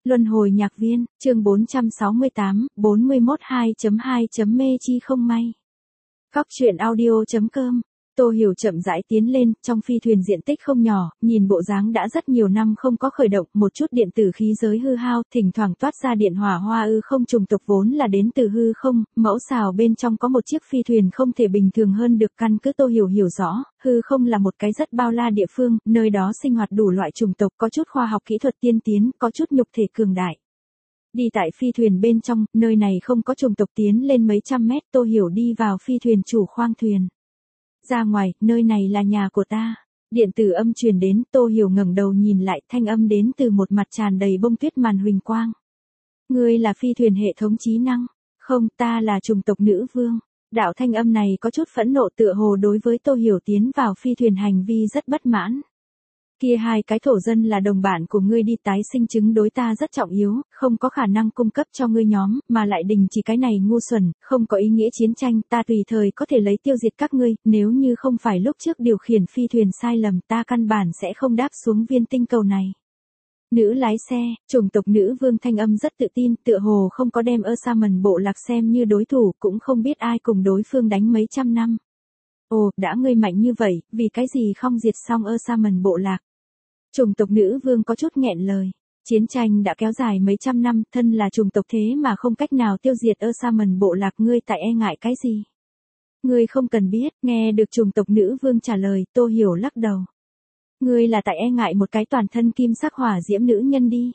Luân hồi nhạc viên, chương 468, 41 2.2. Mê chi không may. Cóc truyện audio.com. Tô Hiểu chậm rãi tiến lên, trong phi thuyền diện tích không nhỏ, nhìn bộ dáng đã rất nhiều năm không có khởi động, một chút điện tử khí giới hư hao, thỉnh thoảng toát ra điện hỏa hoa ư không trùng tộc vốn là đến từ hư không, mẫu xào bên trong có một chiếc phi thuyền không thể bình thường hơn được căn cứ Tô Hiểu hiểu rõ, hư không là một cái rất bao la địa phương, nơi đó sinh hoạt đủ loại chủng tộc có chút khoa học kỹ thuật tiên tiến, có chút nhục thể cường đại. Đi tại phi thuyền bên trong, nơi này không có chủng tộc tiến lên mấy trăm mét, Tô Hiểu đi vào phi thuyền chủ khoang thuyền. Ra ngoài, nơi này là nhà của ta. Điện tử âm truyền đến, Tô Hiểu ngẩng đầu nhìn lại, thanh âm đến từ một mặt tràn đầy bông tuyết màn huỳnh quang. Ngươi là phi thuyền hệ thống trí năng? Không, ta là chủng tộc nữ vương. Đạo thanh âm này có chút phẫn nộ tựa hồ đối với Tô Hiểu tiến vào phi thuyền hành vi rất bất mãn. Kia hai cái thổ dân là đồng bạn của ngươi đi tái sinh chứng đối ta rất trọng yếu, không có khả năng cung cấp cho ngươi nhóm, mà lại đình chỉ cái này ngu xuẩn, không có ý nghĩa chiến tranh, ta tùy thời có thể lấy tiêu diệt các ngươi, nếu như không phải lúc trước điều khiển phi thuyền sai lầm ta căn bản sẽ không đáp xuống viên tinh cầu này. Nữ lái xe, chủng tộc nữ vương thanh âm rất tự tin, tựa hồ không có đem Osaman bộ lạc xem như đối thủ, cũng không biết ai cùng đối phương đánh mấy trăm năm. Ồ, đã ngươi mạnh như vậy, vì cái gì không diệt xong Osaman bộ lạc? Chủng tộc nữ vương có chút nghẹn lời. Chiến tranh đã kéo dài mấy trăm năm, thân là chủng tộc thế mà không cách nào tiêu diệt Osaman bộ lạc, ngươi tại e ngại cái gì? Ngươi không cần biết, nghe được chủng tộc nữ vương trả lời, Tô Hiểu lắc đầu. Ngươi là tại e ngại một cái toàn thân kim sắc hỏa diễm nữ nhân đi.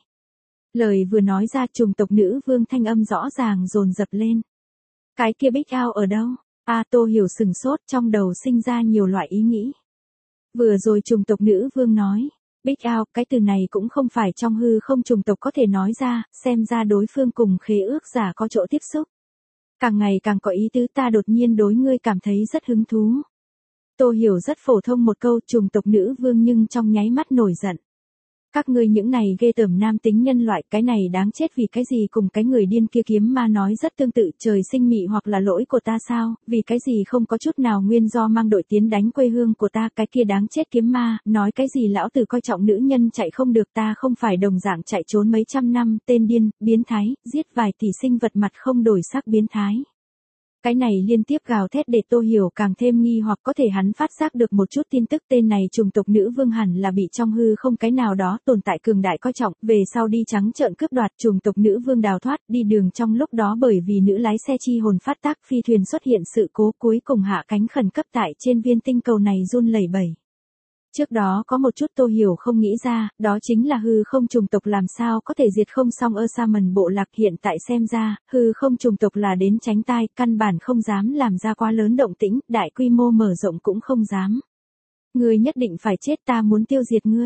Lời vừa nói ra, chủng tộc nữ vương thanh âm rõ ràng dồn dập lên. Cái kia Big Out ở đâu? Tô Hiểu sừng sốt, trong đầu sinh ra nhiều loại ý nghĩ. Vừa rồi chủng tộc nữ vương nói. Big Out, cái từ này cũng không phải trong hư không chủng tộc có thể nói ra, xem ra đối phương cùng khế ước giả có chỗ tiếp xúc. Càng ngày càng có ý tứ, ta đột nhiên đối ngươi cảm thấy rất hứng thú. Tô Hiểu rất phổ thông một câu, chủng tộc nữ vương nhưng trong nháy mắt nổi giận. Các ngươi những này ghê tởm nam tính nhân loại, cái này đáng chết vì cái gì cùng cái người điên kia kiếm ma nói rất tương tự, trời sinh mị hoặc là lỗi của ta sao, vì cái gì không có chút nào nguyên do mang đội tiến đánh quê hương của ta, cái kia đáng chết kiếm ma, nói cái gì lão tử coi trọng nữ nhân chạy không được, ta không phải đồng dạng chạy trốn mấy trăm năm, tên điên, biến thái, giết vài tỷ sinh vật mặt không đổi sắc biến thái. Cái này liên tiếp gào thét để Tô Hiểu càng thêm nghi hoặc, có thể hắn phát giác được một chút tin tức, tên này chủng tộc nữ vương hẳn là bị trong hư không cái nào đó tồn tại cường đại coi trọng, về sau đi trắng trợn cướp đoạt, chủng tộc nữ vương đào thoát, đi đường trong lúc đó bởi vì nữ lái xe chi hồn phát tác, phi thuyền xuất hiện sự cố, cuối cùng hạ cánh khẩn cấp tại trên viên tinh cầu này run lẩy bẩy. Trước đó có một chút Tô Hiểu không nghĩ ra, đó chính là hư không chủng tộc làm sao có thể diệt không xong Osaman bộ lạc, hiện tại xem ra, hư không chủng tộc là đến tránh tai, căn bản không dám làm ra quá lớn động tĩnh, đại quy mô mở rộng cũng không dám. Ngươi nhất định phải chết, ta muốn tiêu diệt ngươi.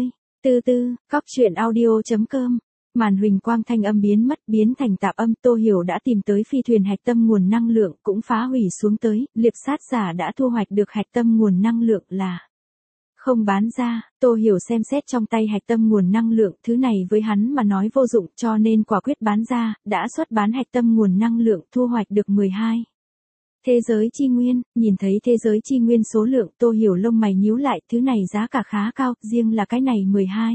Cóc truyện audio.com. Màn huỳnh quang thanh âm biến mất, biến thành tạp âm, Tô Hiểu đã tìm tới phi thuyền hạch tâm nguồn năng lượng, cũng phá hủy xuống tới, liệp sát giả đã thu hoạch được hạch tâm nguồn năng lượng là không bán ra. Tô Hiểu xem xét trong tay hạch tâm nguồn năng lượng, thứ này với hắn mà nói vô dụng, cho nên quả quyết bán ra, đã xuất bán hạch tâm nguồn năng lượng, thu hoạch được 12. Thế giới chi nguyên, nhìn thấy thế giới chi nguyên số lượng, Tô Hiểu lông mày nhíu lại, thứ này giá cả khá cao, riêng là cái này 12.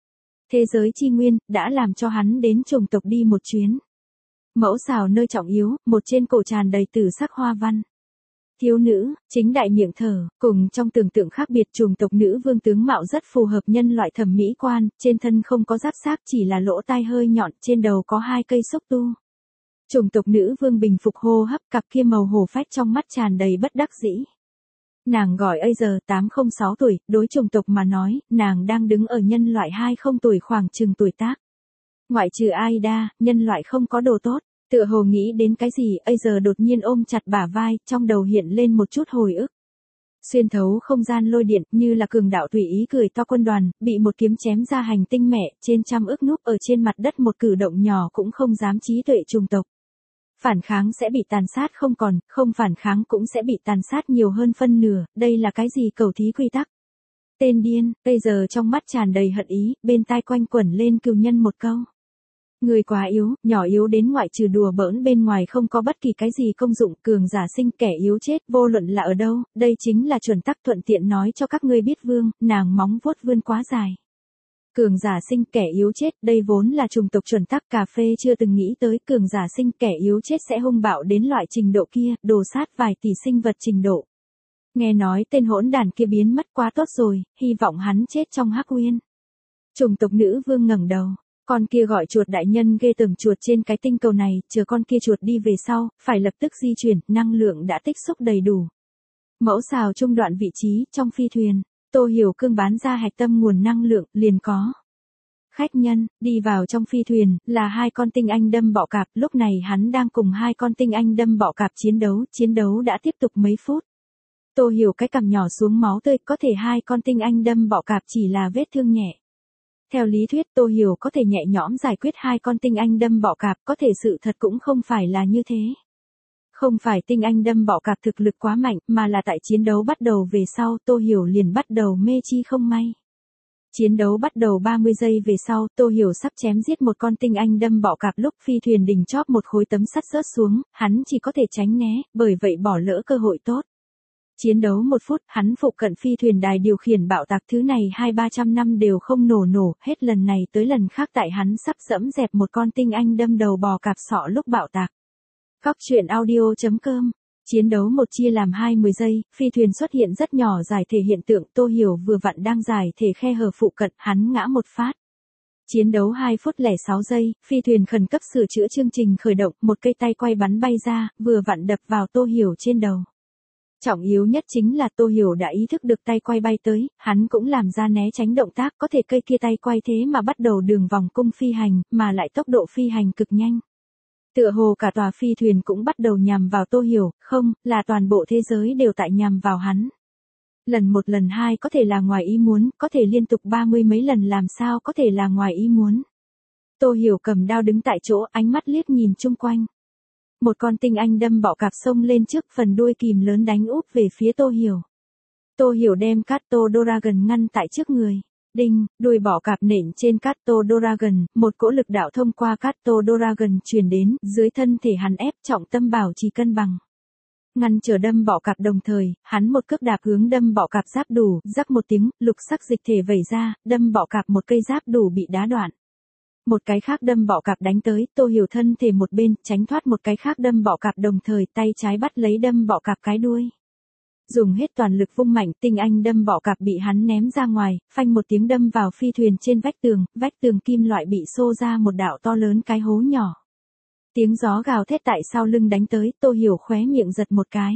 Thế giới chi nguyên, đã làm cho hắn đến chủng tộc đi một chuyến. Mẫu xào nơi trọng yếu, một trên cổ tràn đầy tử sắc hoa văn. Thiếu nữ, chính đại miệng thở, cùng trong tưởng tượng khác biệt, chủng tộc nữ vương tướng mạo rất phù hợp nhân loại thẩm mỹ quan, trên thân không có giáp xác, chỉ là lỗ tai hơi nhọn, trên đầu có 2 cây xúc tu. Chủng tộc nữ vương bình phục hô hấp, cặp kia màu hổ phách trong mắt tràn đầy bất đắc dĩ. Nàng gọi Azer 806 tuổi, đối chủng tộc mà nói, nàng đang đứng ở nhân loại 20 tuổi khoảng chừng tuổi tác. Ngoại trừ Aida, nhân loại không có đồ tốt. Tựa hồ nghĩ đến cái gì, Azer đột nhiên ôm chặt bả vai, trong đầu hiện lên một chút hồi ức. Xuyên thấu không gian lôi điện, như là cường đạo tùy ý cười to quân đoàn, bị một kiếm chém ra hành tinh mẹ, trên trăm ức núp ở trên mặt đất, một cử động nhỏ cũng không dám trí tuệ chủng tộc. Phản kháng sẽ bị tàn sát không còn, không phản kháng cũng sẽ bị tàn sát nhiều hơn phân nửa, đây là cái gì cầu thí quy tắc. Tên điên, bây giờ trong mắt tràn đầy hận ý, bên tai quanh quẩn lên cừu nhân một câu. Người quá yếu, nhỏ yếu đến ngoại trừ đùa bỡn bên ngoài không có bất kỳ cái gì công dụng, cường giả sinh kẻ yếu chết, vô luận là ở đâu, đây chính là chuẩn tắc, thuận tiện nói cho các ngươi biết vương, nàng móng vuốt vươn quá dài. Cường giả sinh kẻ yếu chết, đây vốn là chủng tộc chuẩn tắc, cà phê chưa từng nghĩ tới cường giả sinh kẻ yếu chết sẽ hung bạo đến loại trình độ kia, đồ sát vài tỷ sinh vật trình độ. Nghe nói tên hỗn đàn kia biến mất quá tốt rồi, hy vọng hắn chết trong hắc uyên. Chủng tộc nữ vương ngẩng đầu, con kia gọi chuột đại nhân ghê tởm, chuột trên cái tinh cầu này, chờ con kia chuột đi về sau, phải lập tức di chuyển, năng lượng đã tích xúc đầy đủ. Mẫu xào trung đoạn vị trí, trong phi thuyền, Tô Hiểu Cương bán ra hạch tâm nguồn năng lượng, liền có. Khách nhân, đi vào trong phi thuyền, là hai con tinh anh đâm bọ cạp, lúc này hắn đang cùng hai con tinh anh đâm bọ cạp chiến đấu đã tiếp tục mấy phút. Tô Hiểu cái cằm nhỏ xuống máu tươi, có thể hai con tinh anh đâm bọ cạp chỉ là vết thương nhẹ. Theo lý thuyết Tô Hiểu có thể nhẹ nhõm giải quyết hai con tinh anh đâm bọ cạp, có thể sự thật cũng không phải là như thế. Không phải tinh anh đâm bọ cạp thực lực quá mạnh, mà là tại chiến đấu bắt đầu về sau, Tô Hiểu liền bắt đầu mê chi không may. Chiến đấu bắt đầu 30 giây về sau, Tô Hiểu sắp chém giết một con tinh anh đâm bọ cạp lúc phi thuyền đỉnh chóp một khối tấm sắt rớt xuống, hắn chỉ có thể tránh né, bởi vậy bỏ lỡ cơ hội tốt. Chiến đấu 1 phút, hắn phụ cận phi thuyền đài điều khiển bạo tạc, thứ này 200-300 năm đều không nổ, hết lần này tới lần khác tại hắn sắp dẫm dẹp một con tinh anh đâm đầu bò cạp sọ lúc bạo tạc. Cóc truyện audio.com. Chiến đấu một chia làm 20 giây, phi thuyền xuất hiện rất nhỏ giải thể hiện tượng, Tô Hiểu vừa vặn đang giải thể khe hở phụ cận, hắn ngã một phát. Chiến đấu 2 phút 06 giây, phi thuyền khẩn cấp sửa chữa chương trình khởi động, một cây tay quay bắn bay ra, vừa vặn đập vào Tô Hiểu trên đầu. Trọng yếu nhất chính là Tô Hiểu đã ý thức được tay quay bay tới, hắn cũng làm ra né tránh động tác, có thể cây kia tay quay thế mà bắt đầu đường vòng cung phi hành, mà lại tốc độ phi hành cực nhanh. Tựa hồ cả tòa phi thuyền cũng bắt đầu nhằm vào Tô Hiểu, không, là toàn bộ thế giới đều tại nhằm vào hắn. Lần 1 lần 2 có thể là ngoài ý muốn, có thể liên tục 30 mấy lần làm sao có thể là ngoài ý muốn. Tô Hiểu cầm đao đứng tại chỗ, ánh mắt liếc nhìn chung quanh. Một con tinh anh đâm bọ cạp xông lên trước, phần đuôi kìm lớn đánh úp về phía Tô Hiểu. Tô Hiểu đem Kato Dragon ngăn tại trước người. Đinh, đuôi bọ cạp nện trên Kato Dragon, một cỗ lực đạo thông qua Kato Dragon truyền đến, dưới thân thể hắn ép, trọng tâm bảo trì cân bằng. Ngăn trở đâm bọ cạp, đồng thời, hắn một cước đạp hướng đâm bọ cạp giáp đủ, rắc một tiếng, lục sắc dịch thể vẩy ra, đâm bọ cạp một cây giáp đủ bị đá đoạn. Một cái khác đâm bọ cạp đánh tới, Tô Hiểu thân thể một bên, tránh thoát một cái khác đâm bọ cạp, đồng thời tay trái bắt lấy đâm bọ cạp cái đuôi. Dùng hết toàn lực vung mạnh, tinh anh đâm bọ cạp bị hắn ném ra ngoài, phanh một tiếng đâm vào phi thuyền trên vách tường kim loại bị xô ra một đạo to lớn cái hố nhỏ. Tiếng gió gào thét tại sau lưng đánh tới, Tô Hiểu khóe miệng giật một cái.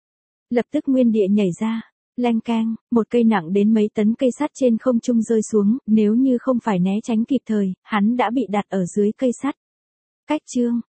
Lập tức nguyên địa nhảy ra. Leng keng, một cây nặng đến mấy tấn cây sắt trên không trung rơi xuống, nếu như không phải né tránh kịp thời, hắn đã bị đặt ở dưới cây sắt. Cách chương,